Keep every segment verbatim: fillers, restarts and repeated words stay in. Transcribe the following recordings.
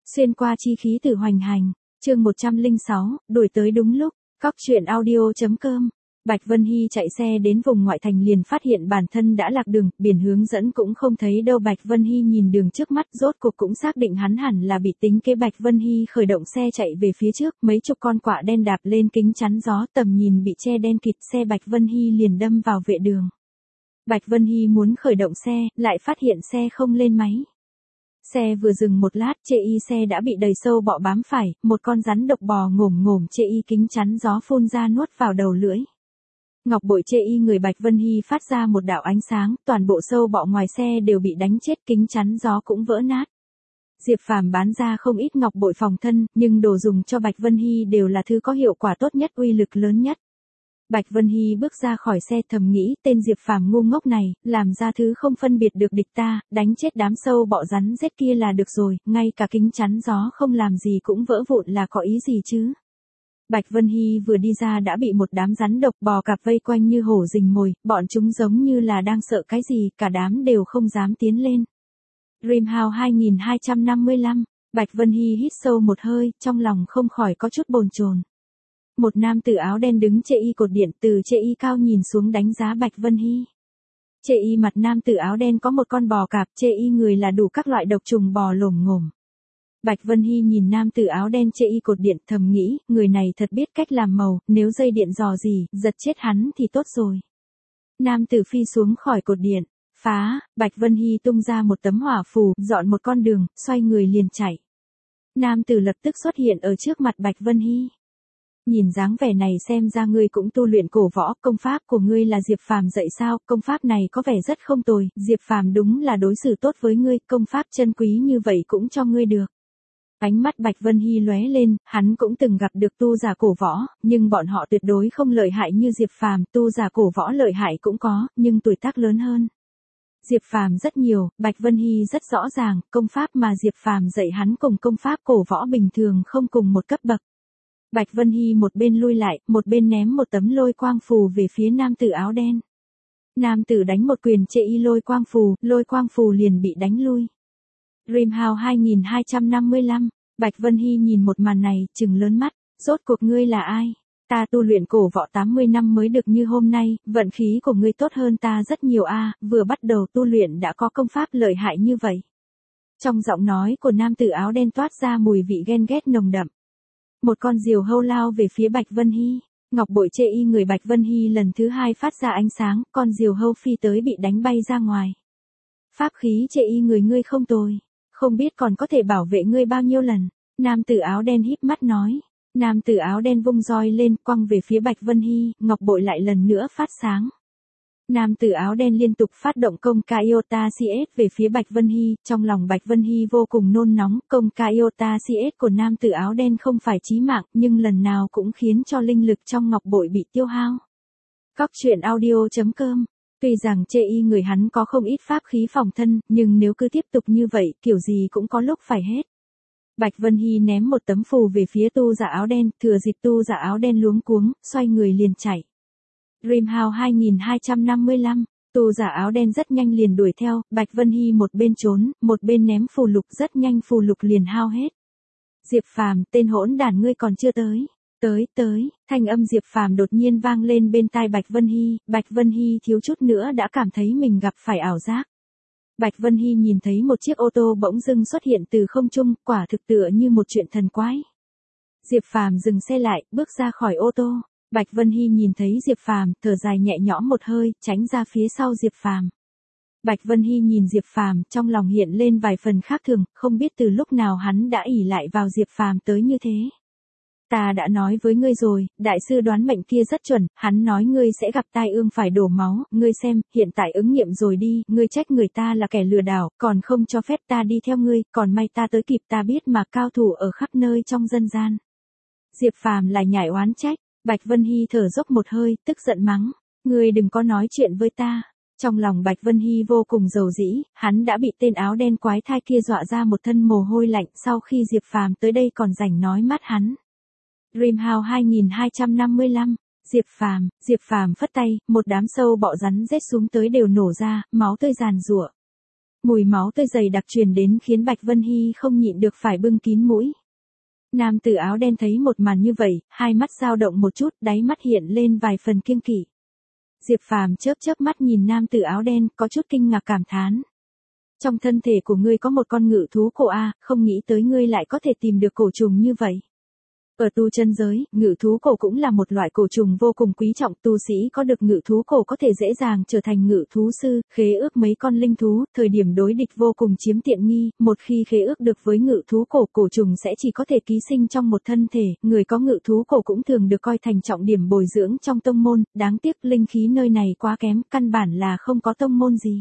Xuyên qua chi khí từ hoành hành, chương một trăm lẻ sáu, đuổi tới đúng lúc, cóc truyện audio chấm com. Bạch Vân Hy chạy xe đến vùng ngoại thành liền phát hiện bản thân đã lạc đường, biển hướng dẫn cũng không thấy đâu. Bạch Vân Hy nhìn đường trước mắt rốt cuộc cũng xác định hắn hẳn là bị tính kế. Bạch Vân Hy khởi động xe chạy về phía trước, mấy chục con quạ đen đạp lên kính chắn gió, tầm nhìn bị che đen kịt, xe Bạch Vân Hy liền đâm vào vệ đường. Bạch Vân Hy muốn khởi động xe, lại phát hiện xe không lên máy. Xe vừa dừng một lát, chê y xe đã bị đầy sâu bọ bám phải, một con rắn độc bò ngổm ngổm chê y kính chắn gió phun ra nuốt vào đầu lưỡi. Ngọc bội chê y người Bạch Vân Hy phát ra một đạo ánh sáng, toàn bộ sâu bọ ngoài xe đều bị đánh chết, kính chắn gió cũng vỡ nát. Diệp Phàm bán ra không ít ngọc bội phòng thân, nhưng đồ dùng cho Bạch Vân Hy đều là thứ có hiệu quả tốt nhất, uy lực lớn nhất. Bạch Vân Hy bước ra khỏi xe thầm nghĩ, tên Diệp Phàm ngu ngốc này, làm ra thứ không phân biệt được địch ta, đánh chết đám sâu bọ rắn rết kia là được rồi, ngay cả kính chắn gió không làm gì cũng vỡ vụn là có ý gì chứ. Bạch Vân Hy vừa đi ra đã bị một đám rắn độc bò cạp vây quanh như hổ rình mồi, bọn chúng giống như là đang sợ cái gì, cả đám đều không dám tiến lên. Dreamhouse hai nghìn hai trăm năm mươi lăm, Bạch Vân Hy hít sâu một hơi, trong lòng không khỏi có chút bồn chồn. Một nam tử áo đen đứng chê y cột điện, từ chê y cao nhìn xuống đánh giá Bạch Vân Hy. Chê y mặt nam tử áo đen có một con bò cạp, chê y người là đủ các loại độc trùng bò lồm ngồm. Bạch Vân Hy nhìn nam tử áo đen chê y cột điện thầm nghĩ, người này thật biết cách làm màu, nếu dây điện dò gì, giật chết hắn thì tốt rồi. Nam tử phi xuống khỏi cột điện, phá, Bạch Vân Hy tung ra một tấm hỏa phù, dọn một con đường, xoay người liền chạy. Nam tử lập tức xuất hiện ở trước mặt Bạch Vân Hy. Nhìn dáng vẻ này xem ra ngươi cũng tu luyện cổ võ, công pháp của ngươi là Diệp Phàm dạy sao, công pháp này có vẻ rất không tồi, Diệp Phàm đúng là đối xử tốt với ngươi, công pháp chân quý như vậy cũng cho ngươi được. Ánh mắt Bạch Vân Hy lóe lên, hắn cũng từng gặp được tu giả cổ võ, nhưng bọn họ tuyệt đối không lợi hại như Diệp Phàm, tu giả cổ võ lợi hại cũng có, nhưng tuổi tác lớn hơn. Diệp Phàm rất nhiều, Bạch Vân Hy rất rõ ràng, công pháp mà Diệp Phàm dạy hắn cùng công pháp cổ võ bình thường không cùng một cấp bậc. Bạch Vân Hy một bên lui lại, một bên ném một tấm lôi quang phù về phía nam tử áo đen. Nam tử đánh một quyền chê y lôi quang phù, lôi quang phù liền bị đánh lui. Dreamhouse hai nghìn hai trăm năm mươi lăm, Bạch Vân Hy nhìn một màn này, trừng lớn mắt, rốt cuộc ngươi là ai? Ta tu luyện cổ võ tám mươi năm mới được như hôm nay, vận khí của ngươi tốt hơn ta rất nhiều a, vừa bắt đầu tu luyện đã có công pháp lợi hại như vậy. Trong giọng nói của nam tử áo đen toát ra mùi vị ghen ghét nồng đậm. Một con diều hâu lao về phía Bạch Vân Hy, ngọc bội chê y người Bạch Vân Hy lần thứ hai phát ra ánh sáng, con diều hâu phi tới bị đánh bay ra ngoài. Pháp khí chê y người ngươi không tồi, không biết còn có thể bảo vệ ngươi bao nhiêu lần, nam tử áo đen híp mắt nói. Nam tử áo đen vung roi lên, quăng về phía Bạch Vân Hy, ngọc bội lại lần nữa phát sáng. Nam tử áo đen liên tục phát động công ca Iota xê ét về phía Bạch Vân Hy, trong lòng Bạch Vân Hy vô cùng nôn nóng, công ca Iota xê ét của nam tử áo đen không phải chí mạng, nhưng lần nào cũng khiến cho linh lực trong ngọc bội bị tiêu hao. Cóc truyện audio chấm com. Tuy rằng chê y người hắn có không ít pháp khí phòng thân, nhưng nếu cứ tiếp tục như vậy, kiểu gì cũng có lúc phải hết. Bạch Vân Hy ném một tấm phù về phía tu giả áo đen, thừa dịp tu giả áo đen luống cuống, xoay người liền chạy. Dreamhouse hai nghìn hai trăm năm mươi lăm, tu giả áo đen rất nhanh liền đuổi theo, Bạch Vân Hy một bên trốn, một bên ném phù lục, rất nhanh phù lục liền hao hết. Diệp Phàm, tên hỗn đản ngươi còn chưa tới. Tới, tới, thanh âm Diệp Phàm đột nhiên vang lên bên tai Bạch Vân Hy, Bạch Vân Hy thiếu chút nữa đã cảm thấy mình gặp phải ảo giác. Bạch Vân Hy nhìn thấy một chiếc ô tô bỗng dưng xuất hiện từ không trung, quả thực tựa như một chuyện thần quái. Diệp Phàm dừng xe lại, bước ra khỏi ô tô. Bạch Vân Hy nhìn thấy Diệp Phàm, thở dài nhẹ nhõm một hơi, tránh ra phía sau Diệp Phàm. Bạch Vân Hy nhìn Diệp Phàm, trong lòng hiện lên vài phần khác thường, không biết từ lúc nào hắn đã ỷ lại vào Diệp Phàm tới như thế. Ta đã nói với ngươi rồi, đại sư đoán mệnh kia rất chuẩn, hắn nói ngươi sẽ gặp tai ương phải đổ máu, ngươi xem, hiện tại ứng nghiệm rồi đi, ngươi trách người ta là kẻ lừa đảo, còn không cho phép ta đi theo ngươi, còn may ta tới kịp, ta biết mà cao thủ ở khắp nơi trong dân gian. Diệp Phàm lại nhảy oán trách, Bạch Vân Hy thở dốc một hơi, tức giận mắng, ngươi đừng có nói chuyện với ta. Trong lòng Bạch Vân Hy vô cùng dầu dĩ, hắn đã bị tên áo đen quái thai kia dọa ra một thân mồ hôi lạnh, sau khi Diệp Phàm tới đây còn rảnh nói mát hắn. Dreamhouse hai nghìn hai trăm năm mươi lăm, Diệp Phàm, Diệp Phàm phất tay, một đám sâu bọ rắn rết xuống tới đều nổ ra, máu tươi giàn giụa. Mùi máu tươi dày đặc truyền đến khiến Bạch Vân Hy không nhịn được phải bưng kín mũi. Nam tử áo đen thấy một màn như vậy, hai mắt dao động một chút, đáy mắt hiện lên vài phần kiêng kỵ. Diệp Phàm chớp chớp mắt nhìn nam tử áo đen, có chút kinh ngạc cảm thán. Trong thân thể của ngươi có một con ngự thú cổ a, không nghĩ tới ngươi lại có thể tìm được cổ trùng như vậy. Ở tu chân giới, ngự thú cổ cũng là một loại cổ trùng vô cùng quý trọng, tu sĩ có được ngự thú cổ có thể dễ dàng trở thành ngự thú sư, khế ước mấy con linh thú, thời điểm đối địch vô cùng chiếm tiện nghi, một khi khế ước được với ngự thú cổ, cổ trùng sẽ chỉ có thể ký sinh trong một thân thể, người có ngự thú cổ cũng thường được coi thành trọng điểm bồi dưỡng trong tông môn, đáng tiếc linh khí nơi này quá kém, căn bản là không có tông môn gì.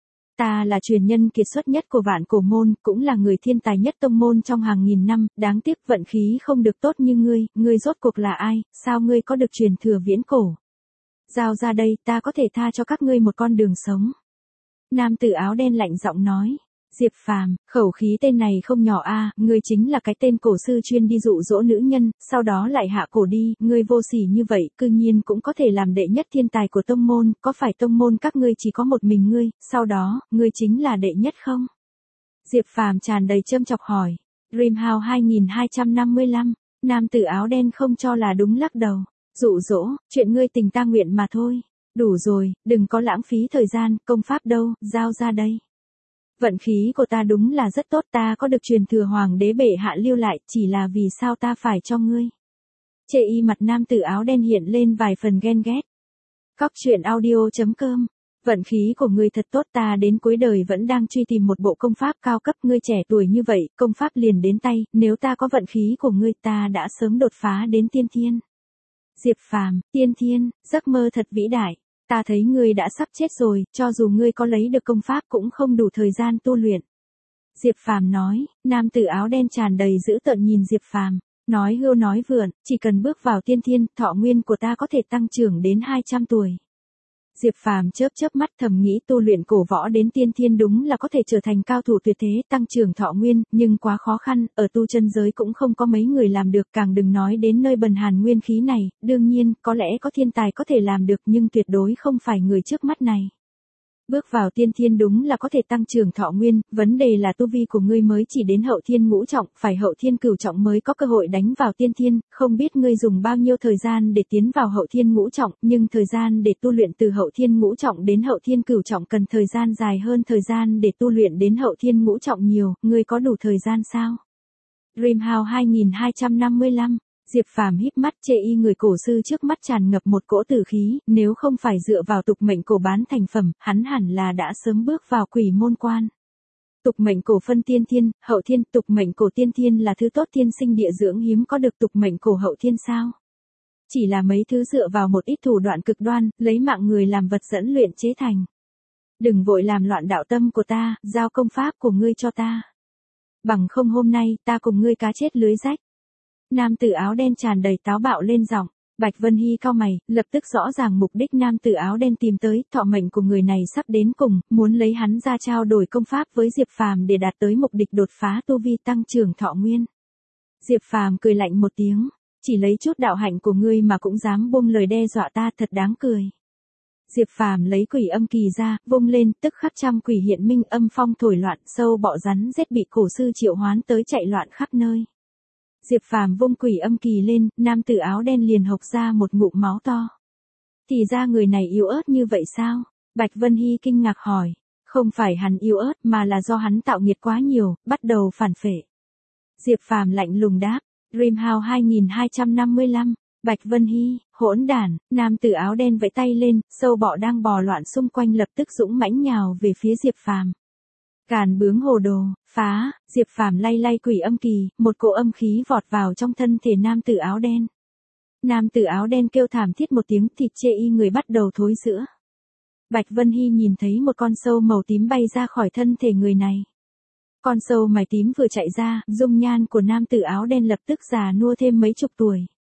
Ta là truyền nhân kiệt xuất nhất của vạn cổ môn, cũng là người thiên tài nhất tông môn trong hàng nghìn năm, đáng tiếc vận khí không được tốt như ngươi, ngươi rốt cuộc là ai, sao ngươi có được truyền thừa viễn cổ? Giao ra đây, ta có thể tha cho các ngươi một con đường sống. Nam tử áo đen lạnh giọng nói. Diệp Phàm, khẩu khí tên này không nhỏ a, ngươi chính là cái tên cổ sư chuyên đi dụ dỗ nữ nhân, sau đó lại hạ cổ đi, ngươi vô sỉ như vậy, cư nhiên cũng có thể làm đệ nhất thiên tài của tông môn, có phải tông môn các ngươi chỉ có một mình ngươi, sau đó, ngươi chính là đệ nhất không? Diệp Phàm tràn đầy châm chọc hỏi. Dreamhouse hai nghìn hai trăm năm mươi lăm, nam tử áo đen không cho là đúng lắc đầu. Dụ dỗ, chuyện ngươi tình ta nguyện mà thôi. Đủ rồi, đừng có lãng phí thời gian, công pháp đâu, giao ra đây. Vận khí của ta đúng là rất tốt, ta có được truyền thừa hoàng đế bệ hạ lưu lại, chỉ là vì sao ta phải cho ngươi. Chê y mặt nam tử áo đen hiện lên vài phần ghen ghét. Cóc truyện audio chấm com. Vận khí của ngươi thật tốt, ta đến cuối đời vẫn đang truy tìm một bộ công pháp cao cấp, ngươi trẻ tuổi như vậy, công pháp liền đến tay, nếu ta có vận khí của ngươi ta đã sớm đột phá đến tiên thiên. Diệp Phàm, tiên thiên, giấc mơ thật vĩ đại. Ta thấy ngươi đã sắp chết rồi, cho dù ngươi có lấy được công pháp cũng không đủ thời gian tu luyện. Diệp Phàm nói, nam tử áo đen tràn đầy dữ tợn nhìn Diệp Phàm, nói hưu nói vượn, chỉ cần bước vào tiên thiên, thọ nguyên của ta có thể tăng trưởng đến hai trăm tuổi. Diệp Phàm chớp chớp mắt thầm nghĩ tu luyện cổ võ đến tiên thiên đúng là có thể trở thành cao thủ tuyệt thế, tăng trưởng thọ nguyên, nhưng quá khó khăn, ở tu chân giới cũng không có mấy người làm được, càng đừng nói đến nơi bần hàn nguyên khí này, đương nhiên, có lẽ có thiên tài có thể làm được nhưng tuyệt đối không phải người trước mắt này. Bước vào tiên thiên đúng là có thể tăng trưởng thọ nguyên, vấn đề là tu vi của ngươi mới chỉ đến hậu thiên ngũ trọng, phải hậu thiên cửu trọng mới có cơ hội đánh vào tiên thiên, không biết ngươi dùng bao nhiêu thời gian để tiến vào hậu thiên ngũ trọng, nhưng thời gian để tu luyện từ hậu thiên ngũ trọng đến hậu thiên cửu trọng cần thời gian dài hơn thời gian để tu luyện đến hậu thiên ngũ trọng nhiều, ngươi có đủ thời gian sao? Dreamhouse hai nghìn hai trăm năm mươi lăm. Diệp Phàm híp mắt chê y người cổ sư trước mắt tràn ngập một cỗ tử khí, nếu không phải dựa vào tục mệnh cổ bán thành phẩm, hắn hẳn là đã sớm bước vào quỷ môn quan. Tục mệnh cổ phân tiên thiên, hậu thiên, tục mệnh cổ tiên thiên là thứ tốt thiên sinh địa dưỡng hiếm có được tục mệnh cổ hậu thiên sao? Chỉ là mấy thứ dựa vào một ít thủ đoạn cực đoan, lấy mạng người làm vật dẫn luyện chế thành. Đừng vội làm loạn đạo tâm của ta, giao công pháp của ngươi cho ta. Bằng không hôm nay, ta cùng ngươi cá chết lưới rách. Nam tử áo đen tràn đầy táo bạo lên giọng. Bạch Vân Hy cau mày, lập tức rõ ràng mục đích nam tử áo đen tìm tới, thọ mệnh của người này sắp đến cùng, muốn lấy hắn ra trao đổi công pháp với Diệp Phàm để đạt tới mục đích đột phá tu vi tăng trưởng thọ nguyên. Diệp Phàm cười lạnh một tiếng, chỉ lấy chút đạo hạnh của ngươi mà cũng dám buông lời đe dọa ta, thật đáng cười. Diệp Phàm lấy quỷ âm kỳ ra, vung lên, tức khắc trăm quỷ hiện minh, âm phong thổi loạn, sâu bọ rắn rết bị cổ sư triệu hoán tới chạy loạn khắp nơi. Diệp Phàm vung quỷ âm kỳ lên, nam tử áo đen liền hộc ra một ngụm máu to. Thì ra người này yếu ớt như vậy sao? Bạch Vân Hy kinh ngạc hỏi. Không phải hắn yếu ớt mà là do hắn tạo nghiệt quá nhiều, bắt đầu phản phệ. Diệp Phàm lạnh lùng đáp. Dreamhouse hai nghìn hai trăm năm mươi lăm. Bạch Vân Hy, hỗn đản, nam tử áo đen vẫy tay lên, sâu bọ đang bò loạn xung quanh lập tức dũng mãnh nhào về phía Diệp Phàm. Càn bướng hồ đồ, phá, Diệp Phàm lay lay quỷ âm kỳ, một cỗ âm khí vọt vào trong thân thể nam tử áo đen. Nam tử áo đen kêu thảm thiết một tiếng, thịt chê y người bắt đầu thối rữa. Bạch Vân Hy nhìn thấy một con sâu màu tím bay ra khỏi thân thể người này. Con sâu mày tím vừa chạy ra, dung nhan của nam tử áo đen lập tức già nua thêm mấy chục tuổi.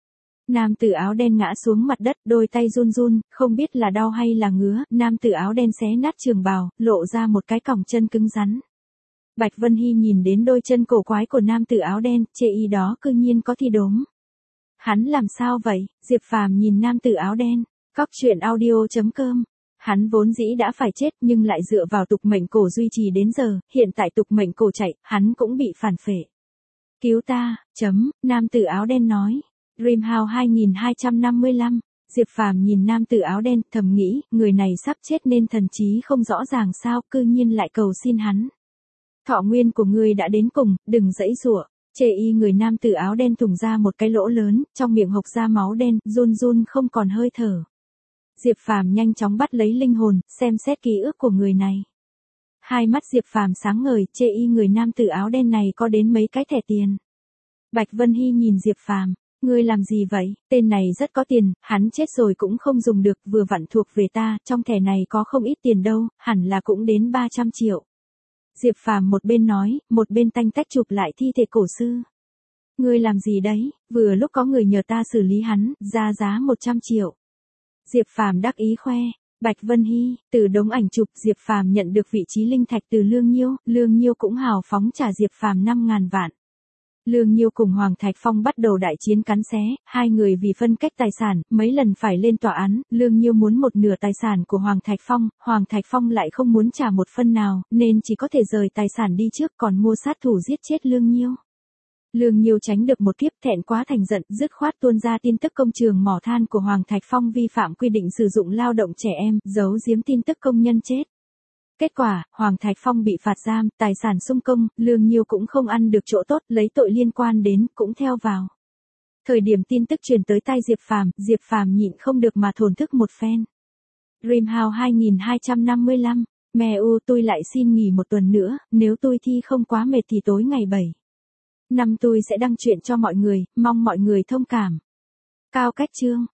Nam tử áo đen ngã xuống mặt đất, đôi tay run run, không biết là đau hay là ngứa, nam tử áo đen xé nát trường bào, lộ ra một cái còng chân cứng rắn. Bạch Vân Hy nhìn đến đôi chân cổ quái của nam tử áo đen, chê y đó cư nhiên có thi đốm. Hắn làm sao vậy? Diệp Phàm nhìn nam tử áo đen. Cóc truyện audio chấm com hắn vốn dĩ đã phải chết nhưng lại dựa vào tục mệnh cổ duy trì đến giờ, hiện tại tục mệnh cổ chạy, hắn cũng bị phản phệ. Cứu ta, chấm, nam tử áo đen nói. Dreamhouse hai nghìn hai trăm năm mươi lăm, Diệp Phàm nhìn nam tử áo đen, thầm nghĩ, người này sắp chết nên thần trí không rõ ràng sao, cư nhiên lại cầu xin hắn. Thọ nguyên của ngươi đã đến cùng, đừng giãy giụa. Chê y người nam tử áo đen thủng ra một cái lỗ lớn, trong miệng hộc ra máu đen, run run không còn hơi thở. Diệp Phàm nhanh chóng bắt lấy linh hồn, xem xét ký ức của người này. Hai mắt Diệp Phàm sáng ngời, chê y người nam tử áo đen này có đến mấy cái thẻ tiền. Bạch Vân Hy nhìn Diệp Phàm, ngươi làm gì vậy, tên này rất có tiền, hắn chết rồi cũng không dùng được, vừa vặn thuộc về ta, trong thẻ này có không ít tiền đâu, hẳn là cũng đến ba trăm triệu. Diệp Phàm một bên nói, một bên tanh tách chụp lại thi thể cổ sư. Ngươi làm gì đấy, vừa lúc có người nhờ ta xử lý hắn, ra giá một trăm triệu. Diệp Phàm đắc ý khoe. Bạch Vân Hy, từ đống ảnh chụp Diệp Phàm nhận được vị trí linh thạch từ Lương Nhiêu, Lương Nhiêu cũng hào phóng trả Diệp Phàm năm ngàn vạn. Lương Nhiêu cùng Hoàng Thạch Phong bắt đầu đại chiến cắn xé, hai người vì phân cách tài sản, mấy lần phải lên tòa án, Lương Nhiêu muốn một nửa tài sản của Hoàng Thạch Phong, Hoàng Thạch Phong lại không muốn trả một phân nào, nên chỉ có thể rời tài sản đi trước còn mua sát thủ giết chết Lương Nhiêu. Lương Nhiêu tránh được một kiếp, thẹn quá thành giận, dứt khoát tuôn ra tin tức công trường mỏ than của Hoàng Thạch Phong vi phạm quy định sử dụng lao động trẻ em, giấu giếm tin tức công nhân chết. Kết quả, Hoàng Thạch Phong bị phạt giam, tài sản xung công, Lương Nhiêu cũng không ăn được chỗ tốt, lấy tội liên quan đến, cũng theo vào. Thời điểm tin tức truyền tới tai Diệp Phàm, Diệp Phàm nhịn không được mà thổn thức một phen. Dreamhouse hai nghìn hai trăm năm mươi lăm, mẹ u tôi lại xin nghỉ một tuần nữa, nếu tôi thi không quá mệt thì tối ngày bảy năm tôi sẽ đăng truyện cho mọi người, mong mọi người thông cảm. Cao Cách Chương